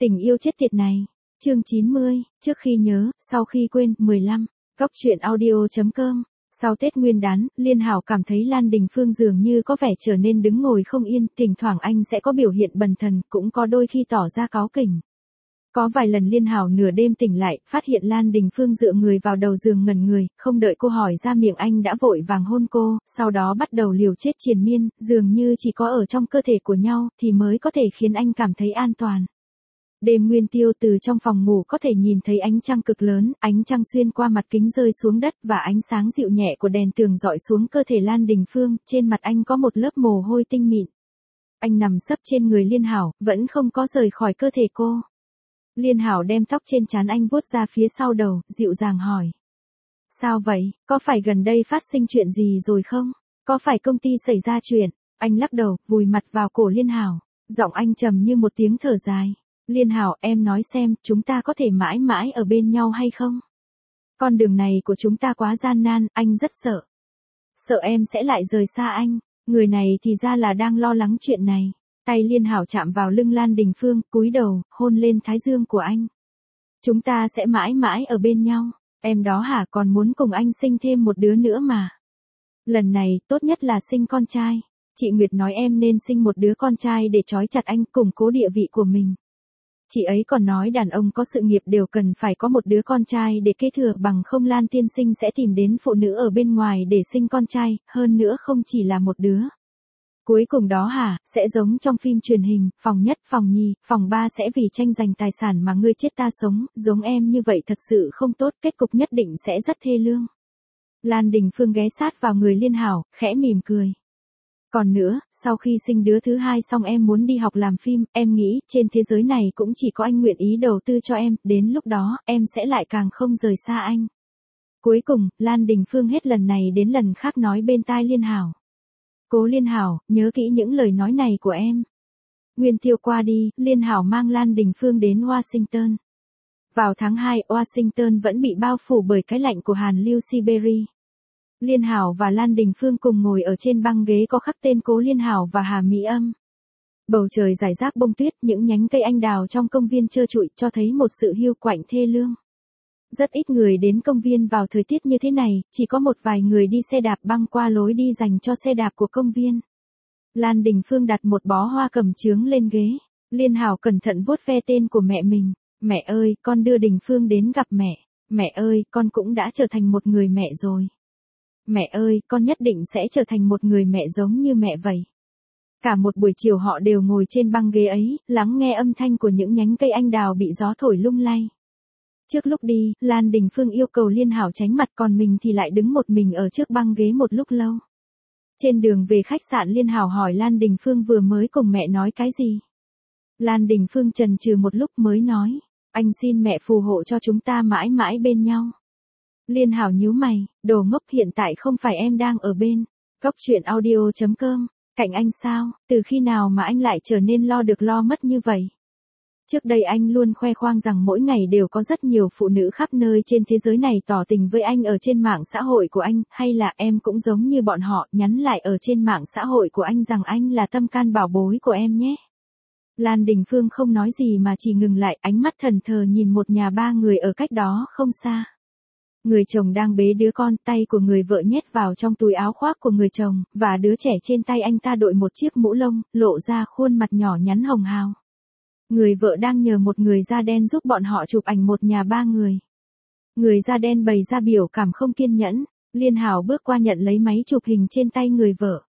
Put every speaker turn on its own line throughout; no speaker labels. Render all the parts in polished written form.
Tình yêu chết tiệt này. Chương 90, trước khi nhớ, sau khi quên, 15. Góc truyện audio.com. Sau Tết Nguyên đán, Liên Hảo cảm thấy Lan Đình Phương dường như có vẻ trở nên đứng ngồi không yên, thỉnh thoảng anh sẽ có biểu hiện bần thần, cũng có đôi khi tỏ ra cáu kỉnh. Có vài lần Liên Hảo nửa đêm tỉnh lại, phát hiện Lan Đình Phương dựa người vào đầu giường ngẩn người, không đợi cô hỏi ra miệng anh đã vội vàng hôn cô, sau đó bắt đầu liều chết triền miên, dường như chỉ có ở trong cơ thể của nhau thì mới có thể khiến anh cảm thấy an toàn. Đêm nguyên tiêu, từ trong phòng ngủ có thể nhìn thấy ánh trăng cực lớn, ánh trăng xuyên qua mặt kính rơi xuống đất và ánh sáng dịu nhẹ của đèn tường dọi xuống cơ thể Lan Đình Phương, trên mặt anh có một lớp mồ hôi tinh mịn. Anh nằm sấp trên người Liên Hảo, vẫn không có rời khỏi cơ thể cô. Liên Hảo đem tóc trên trán anh vuốt ra phía sau đầu, dịu dàng hỏi. Sao vậy, có phải gần đây phát sinh chuyện gì rồi không? Có phải công ty xảy ra chuyện? Anh lắc đầu, vùi mặt vào cổ Liên Hảo. Giọng anh trầm như một tiếng thở dài. Liên Hảo, em nói xem, chúng ta có thể mãi mãi ở bên nhau hay không? Con đường này của chúng ta quá gian nan, anh rất sợ. Sợ em sẽ lại rời xa anh. Người này thì ra là đang lo lắng chuyện này. Tay Liên Hảo chạm vào lưng Lan Đình Phương, cúi đầu, hôn lên thái dương của anh. Chúng ta sẽ mãi mãi ở bên nhau. Em đó hả, còn muốn cùng anh sinh thêm một đứa nữa mà. Lần này, tốt nhất là sinh con trai. Chị Nguyệt nói em nên sinh một đứa con trai để trói chặt anh, củng cố địa vị của mình. Chị ấy còn nói đàn ông có sự nghiệp đều cần phải có một đứa con trai để kế thừa, bằng không Lan tiên sinh sẽ tìm đến phụ nữ ở bên ngoài để sinh con trai, hơn nữa không chỉ là một đứa. Cuối cùng đó hả, sẽ giống trong phim truyền hình, phòng nhất, phòng nhì, phòng ba sẽ vì tranh giành tài sản mà ngươi chết ta sống, giống em như vậy thật sự không tốt, kết cục nhất định sẽ rất thê lương. Lan Đình Phương ghé sát vào người Liên Hảo, khẽ mỉm cười. Còn nữa, sau khi sinh đứa thứ hai xong em muốn đi học làm phim, em nghĩ trên thế giới này cũng chỉ có anh nguyện ý đầu tư cho em, đến lúc đó, em sẽ lại càng không rời xa anh. Cuối cùng, Lan Đình Phương hết lần này đến lần khác nói bên tai Liên Hảo. Cố Liên Hảo, nhớ kỹ những lời nói này của em. Nguyên tiêu qua đi, Liên Hảo mang Lan Đình Phương đến Washington. Vào tháng 2, Washington vẫn bị bao phủ bởi cái lạnh của Hàn Lưu Siberia. Liên Hảo và Lan Đình Phương cùng ngồi ở trên băng ghế có khắc tên Cố Liên Hảo và Hà Mỹ Âm. Bầu trời rải rác bông tuyết, những nhánh cây anh đào trong công viên trơ trụi cho thấy một sự hiu quạnh thê lương. Rất ít người đến công viên vào thời tiết như thế này, chỉ có một vài người đi xe đạp băng qua lối đi dành cho xe đạp của công viên. Lan Đình Phương đặt một bó hoa cẩm chướng lên ghế. Liên Hảo cẩn thận vuốt ve tên của mẹ mình. Mẹ ơi, con đưa Đình Phương đến gặp mẹ. Mẹ ơi, con cũng đã trở thành một người mẹ rồi. Mẹ ơi, con nhất định sẽ trở thành một người mẹ giống như mẹ vậy. Cả một buổi chiều họ đều ngồi trên băng ghế ấy, lắng nghe âm thanh của những nhánh cây anh đào bị gió thổi lung lay. Trước lúc đi, Lan Đình Phương yêu cầu Liên Hảo tránh mặt, còn mình thì lại đứng một mình ở trước băng ghế một lúc lâu. Trên đường về khách sạn, Liên Hảo hỏi Lan Đình Phương vừa mới cùng mẹ nói cái gì. Lan Đình Phương chần chừ một lúc mới nói, anh xin mẹ phù hộ cho chúng ta mãi mãi bên nhau. Liên Hảo nhíu mày, đồ ngốc, hiện tại không phải em đang ở bên góc truyện audio.com, cạnh anh sao, từ khi nào mà anh lại trở nên lo được lo mất như vậy? Trước đây anh luôn khoe khoang rằng mỗi ngày đều có rất nhiều phụ nữ khắp nơi trên thế giới này tỏ tình với anh ở trên mạng xã hội của anh, hay là em cũng giống như bọn họ, nhắn lại ở trên mạng xã hội của anh rằng anh là tâm can bảo bối của em nhé. Lan Đình Phương không nói gì mà chỉ ngừng lại, ánh mắt thẫn thờ nhìn một nhà ba người ở cách đó không xa. Người chồng đang bế đứa con, tay của người vợ nhét vào trong túi áo khoác của người chồng, và đứa trẻ trên tay anh ta đội một chiếc mũ lông, lộ ra khuôn mặt nhỏ nhắn hồng hào. Người vợ đang nhờ một người da đen giúp bọn họ chụp ảnh một nhà ba người. Người da đen bày ra biểu cảm không kiên nhẫn, Liên Hảo bước qua nhận lấy máy chụp hình trên tay người vợ.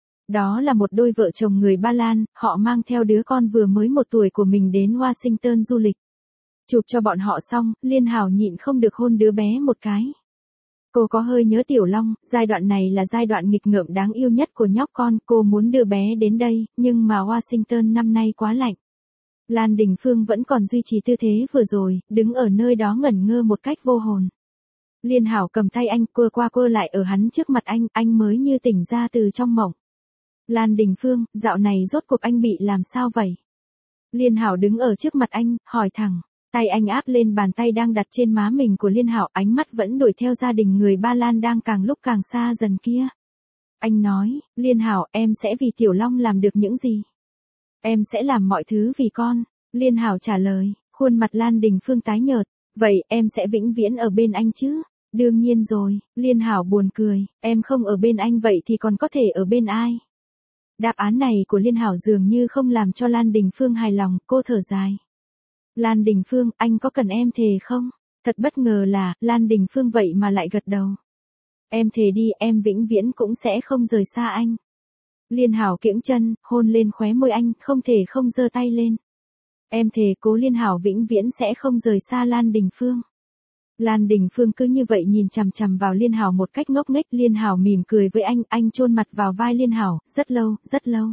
Đó là một đôi vợ chồng người Ba Lan, họ mang theo đứa con vừa mới 1 tuổi của mình đến Washington du lịch. Chụp cho bọn họ xong, Liên Hảo nhịn không được hôn đứa bé một cái. Cô có hơi nhớ Tiểu Long, giai đoạn này là giai đoạn nghịch ngợm đáng yêu nhất của nhóc con, cô muốn đưa bé đến đây, nhưng mà Washington năm nay quá lạnh. Lan Đình Phương vẫn còn duy trì tư thế vừa rồi, đứng ở nơi đó ngẩn ngơ một cách vô hồn. Liên Hảo cầm tay anh, quơ qua quơ lại ở hắn trước mặt anh mới như tỉnh ra từ trong mộng. Lan Đình Phương, dạo này rốt cuộc anh bị làm sao vậy? Liên Hảo đứng ở trước mặt anh, hỏi thẳng. Tay anh áp lên bàn tay đang đặt trên má mình của Liên Hảo, ánh mắt vẫn đuổi theo gia đình người Ba Lan đang càng lúc càng xa dần kia. Anh nói, Liên Hảo, em sẽ vì Tiểu Long làm được những gì? Em sẽ làm mọi thứ vì con. Liên Hảo trả lời, khuôn mặt Lan Đình Phương tái nhợt. Vậy em sẽ vĩnh viễn ở bên anh chứ? Đương nhiên rồi, Liên Hảo buồn cười, em không ở bên anh vậy thì còn có thể ở bên ai? Đáp án này của Liên Hảo dường như không làm cho Lan Đình Phương hài lòng, cô thở dài. Lan Đình Phương, anh có cần em thề không? Thật bất ngờ là, Lan Đình Phương vậy mà lại gật đầu. Em thề đi, em vĩnh viễn cũng sẽ không rời xa anh. Liên Hảo kiễng chân, hôn lên khóe môi anh, không thể không giơ tay lên. Em thề Cố Liên Hảo vĩnh viễn sẽ không rời xa Lan Đình Phương. Lan Đình Phương cứ như vậy nhìn chằm chằm vào Liên Hảo một cách ngốc nghếch. Liên Hảo mỉm cười với anh chôn mặt vào vai Liên Hảo, rất lâu, rất lâu.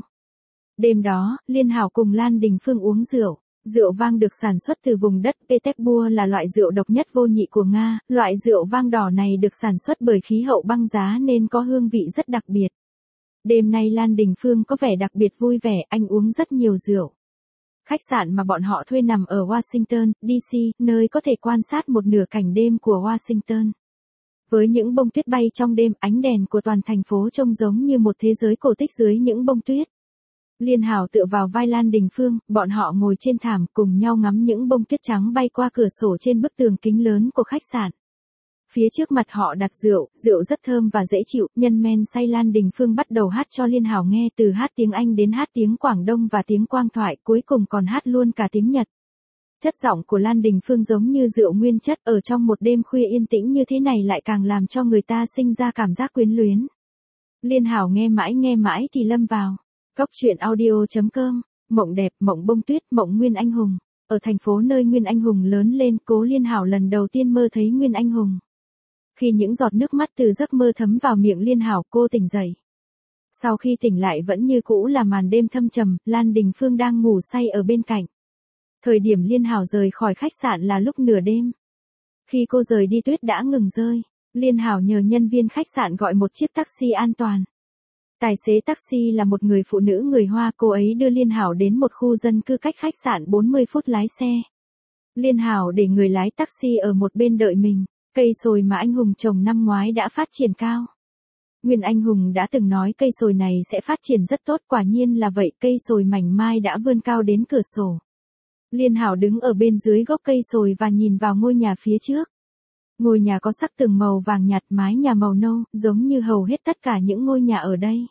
Đêm đó, Liên Hảo cùng Lan Đình Phương uống rượu. Rượu vang được sản xuất từ vùng đất Petersburg là loại rượu độc nhất vô nhị của Nga. Loại rượu vang đỏ này được sản xuất bởi khí hậu băng giá nên có hương vị rất đặc biệt. Đêm nay Lan Đình Phương có vẻ đặc biệt vui vẻ, anh uống rất nhiều rượu. Khách sạn mà bọn họ thuê nằm ở Washington, D.C., nơi có thể quan sát một nửa cảnh đêm của Washington. Với những bông tuyết bay trong đêm, ánh đèn của toàn thành phố trông giống như một thế giới cổ tích dưới những bông tuyết. Liên Hảo tựa vào vai Lan Đình Phương, bọn họ ngồi trên thảm cùng nhau ngắm những bông tuyết trắng bay qua cửa sổ trên bức tường kính lớn của khách sạn. Phía trước mặt họ đặt rượu, rượu rất thơm và dễ chịu, nhân men say. Lan Đình Phương bắt đầu hát cho Liên Hảo nghe, từ hát tiếng Anh đến hát tiếng Quảng Đông và tiếng Quang thoại, cuối cùng còn hát luôn cả tiếng Nhật. Chất giọng của Lan Đình Phương giống như rượu nguyên chất, ở trong một đêm khuya yên tĩnh như thế này lại càng làm cho người ta sinh ra cảm giác quyến luyến. Liên Hảo nghe mãi thì lâm vào. Cóc truyện audio.com, mộng đẹp, mộng bông tuyết, mộng Nguyên Anh Hùng. Ở thành phố nơi Nguyên Anh Hùng lớn lên, Cố Liên Hảo lần đầu tiên mơ thấy Nguyên Anh Hùng. Khi những giọt nước mắt từ giấc mơ thấm vào miệng Liên Hảo, cô tỉnh dậy. Sau khi tỉnh lại vẫn như cũ là màn đêm thâm trầm, Lan Đình Phương đang ngủ say ở bên cạnh. Thời điểm Liên Hảo rời khỏi khách sạn là lúc nửa đêm. Khi cô rời đi tuyết đã ngừng rơi, Liên Hảo nhờ nhân viên khách sạn gọi một chiếc taxi an toàn. Tài xế taxi là một người phụ nữ người Hoa, cô ấy đưa Liên Hảo đến một khu dân cư cách khách sạn 40 phút lái xe. Liên Hảo để người lái taxi ở một bên đợi mình. Cây sồi mà anh Hùng trồng năm ngoái đã phát triển cao. Nguyên Anh Hùng đã từng nói cây sồi này sẽ phát triển rất tốt, quả nhiên là vậy, cây sồi mảnh mai đã vươn cao đến cửa sổ. Liên Hảo đứng ở bên dưới gốc cây sồi và nhìn vào ngôi nhà phía trước. Ngôi nhà có sắc tường màu vàng nhạt, mái nhà màu nâu, giống như hầu hết tất cả những ngôi nhà ở đây.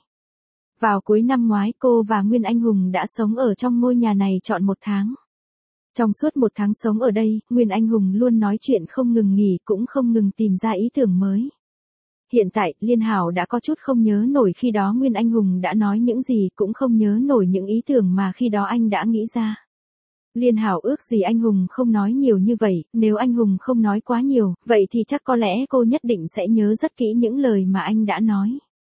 Vào cuối năm ngoái, cô và Nguyên Anh Hùng đã sống ở trong ngôi nhà này trọn 1 tháng. Trong suốt 1 tháng sống ở đây, Nguyên Anh Hùng luôn nói chuyện không ngừng nghỉ, cũng không ngừng tìm ra ý tưởng mới. Hiện tại, Liên Hảo đã có chút không nhớ nổi khi đó Nguyên Anh Hùng đã nói những gì, cũng không nhớ nổi những ý tưởng mà khi đó anh đã nghĩ ra. Liên Hảo ước gì anh Hùng không nói nhiều như vậy, nếu anh Hùng không nói quá nhiều, vậy thì chắc có lẽ cô nhất định sẽ nhớ rất kỹ những lời mà anh đã nói.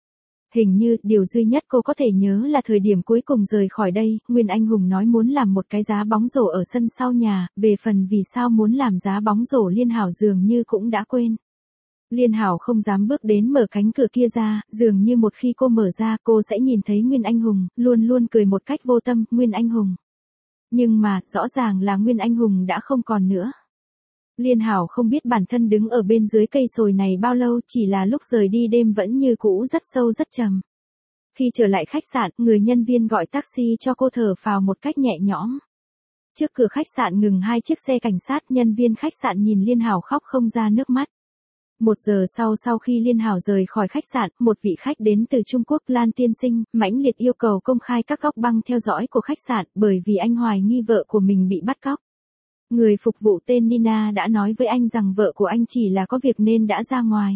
Hình như, điều duy nhất cô có thể nhớ là thời điểm cuối cùng rời khỏi đây, Nguyên Anh Hùng nói muốn làm một cái giá bóng rổ ở sân sau nhà, về phần vì sao muốn làm giá bóng rổ Liên Hảo dường như cũng đã quên. Liên Hảo không dám bước đến mở cánh cửa kia ra, dường như một khi cô mở ra cô sẽ nhìn thấy Nguyên Anh Hùng, luôn luôn cười một cách vô tâm, Nguyên Anh Hùng. Nhưng mà, rõ ràng là Nguyên Anh Hùng đã không còn nữa. Liên Hảo không biết bản thân đứng ở bên dưới cây sồi này bao lâu, chỉ là lúc rời đi đêm vẫn như cũ rất sâu rất trầm. Khi trở lại khách sạn, người nhân viên gọi taxi cho cô thở phào một cách nhẹ nhõm. Trước cửa khách sạn ngừng 2 chiếc xe cảnh sát, nhân viên khách sạn nhìn Liên Hảo khóc không ra nước mắt. 1 giờ sau khi Liên Hảo rời khỏi khách sạn, một vị khách đến từ Trung Quốc, Lan tiên sinh, mãnh liệt yêu cầu công khai các góc băng theo dõi của khách sạn, bởi vì anh hoài nghi vợ của mình bị bắt cóc. Người phục vụ tên Nina đã nói với anh rằng vợ của anh chỉ là có việc nên đã ra ngoài.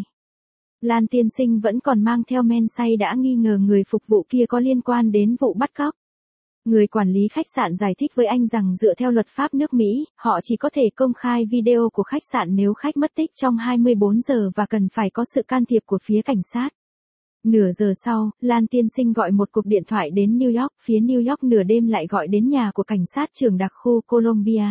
Lan tiên sinh vẫn còn mang theo men say đã nghi ngờ người phục vụ kia có liên quan đến vụ bắt cóc. Người quản lý khách sạn giải thích với anh rằng dựa theo luật pháp nước Mỹ, họ chỉ có thể công khai video của khách sạn nếu khách mất tích trong 24 giờ và cần phải có sự can thiệp của phía cảnh sát. Nửa giờ sau, Lan tiên sinh gọi một cuộc điện thoại đến New York, phía New York nửa đêm lại gọi đến nhà của cảnh sát trưởng đặc khu Columbia.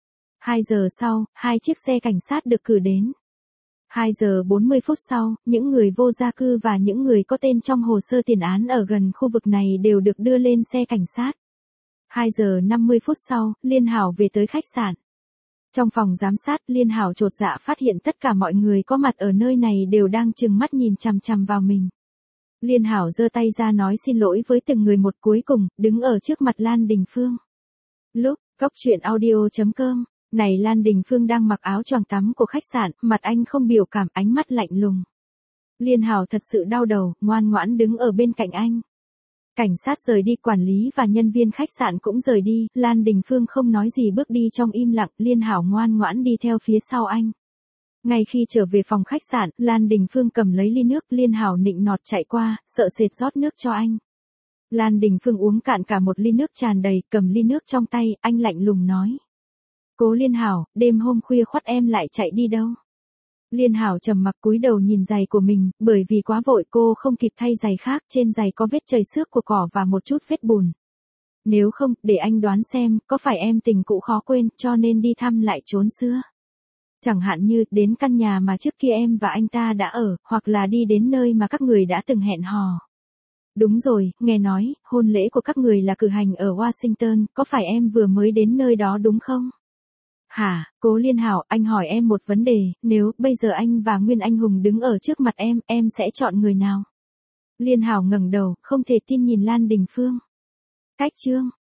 2 giờ sau, 2 chiếc xe cảnh sát được cử đến. 2 giờ 40 phút sau, những người vô gia cư và những người có tên trong hồ sơ tiền án ở gần khu vực này đều được đưa lên xe cảnh sát. 2 giờ 50 phút sau, Liên Hảo về tới khách sạn. Trong phòng giám sát, Liên Hảo chột dạ phát hiện tất cả mọi người có mặt ở nơi này đều đang trừng mắt nhìn chằm chằm vào mình. Liên Hảo giơ tay ra nói xin lỗi với từng người một, cuối cùng đứng ở trước mặt Lan Đình Phương. Lúc Cốc truyện audio.com. Này Lan Đình Phương đang mặc áo choàng tắm của khách sạn, mặt anh không biểu cảm, ánh mắt lạnh lùng. Liên Hảo thật sự đau đầu, ngoan ngoãn đứng ở bên cạnh anh. Cảnh sát rời đi, quản lý và nhân viên khách sạn cũng rời đi, Lan Đình Phương không nói gì bước đi trong im lặng, Liên Hảo ngoan ngoãn đi theo phía sau anh. Ngay khi trở về phòng khách sạn, Lan Đình Phương cầm lấy ly nước, Liên Hảo nịnh nọt chạy qua, sợ sệt rót nước cho anh. Lan Đình Phương uống cạn cả một ly nước tràn đầy, cầm ly nước trong tay, anh lạnh lùng nói. Cố Liên Hảo, đêm hôm khuya khoắt em lại chạy đi đâu? Liên Hảo trầm mặc cúi đầu nhìn giày của mình, bởi vì quá vội cô không kịp thay giày khác, trên giày có vết chảy xước của cỏ và một chút vết bùn. Nếu không, để anh đoán xem, có phải em tình cũ khó quên, cho nên đi thăm lại chốn xưa? Chẳng hạn như, đến căn nhà mà trước kia em và anh ta đã ở, hoặc là đi đến nơi mà các người đã từng hẹn hò. Đúng rồi, nghe nói, hôn lễ của các người là cử hành ở Washington, có phải em vừa mới đến nơi đó đúng không? Hả, Cố Liên Hảo, anh hỏi em một vấn đề, nếu bây giờ anh và Nguyên Anh Hùng đứng ở trước mặt em sẽ chọn người nào? Liên Hảo ngẩng đầu, không thể tin nhìn Lan Đình Phương. Cách chương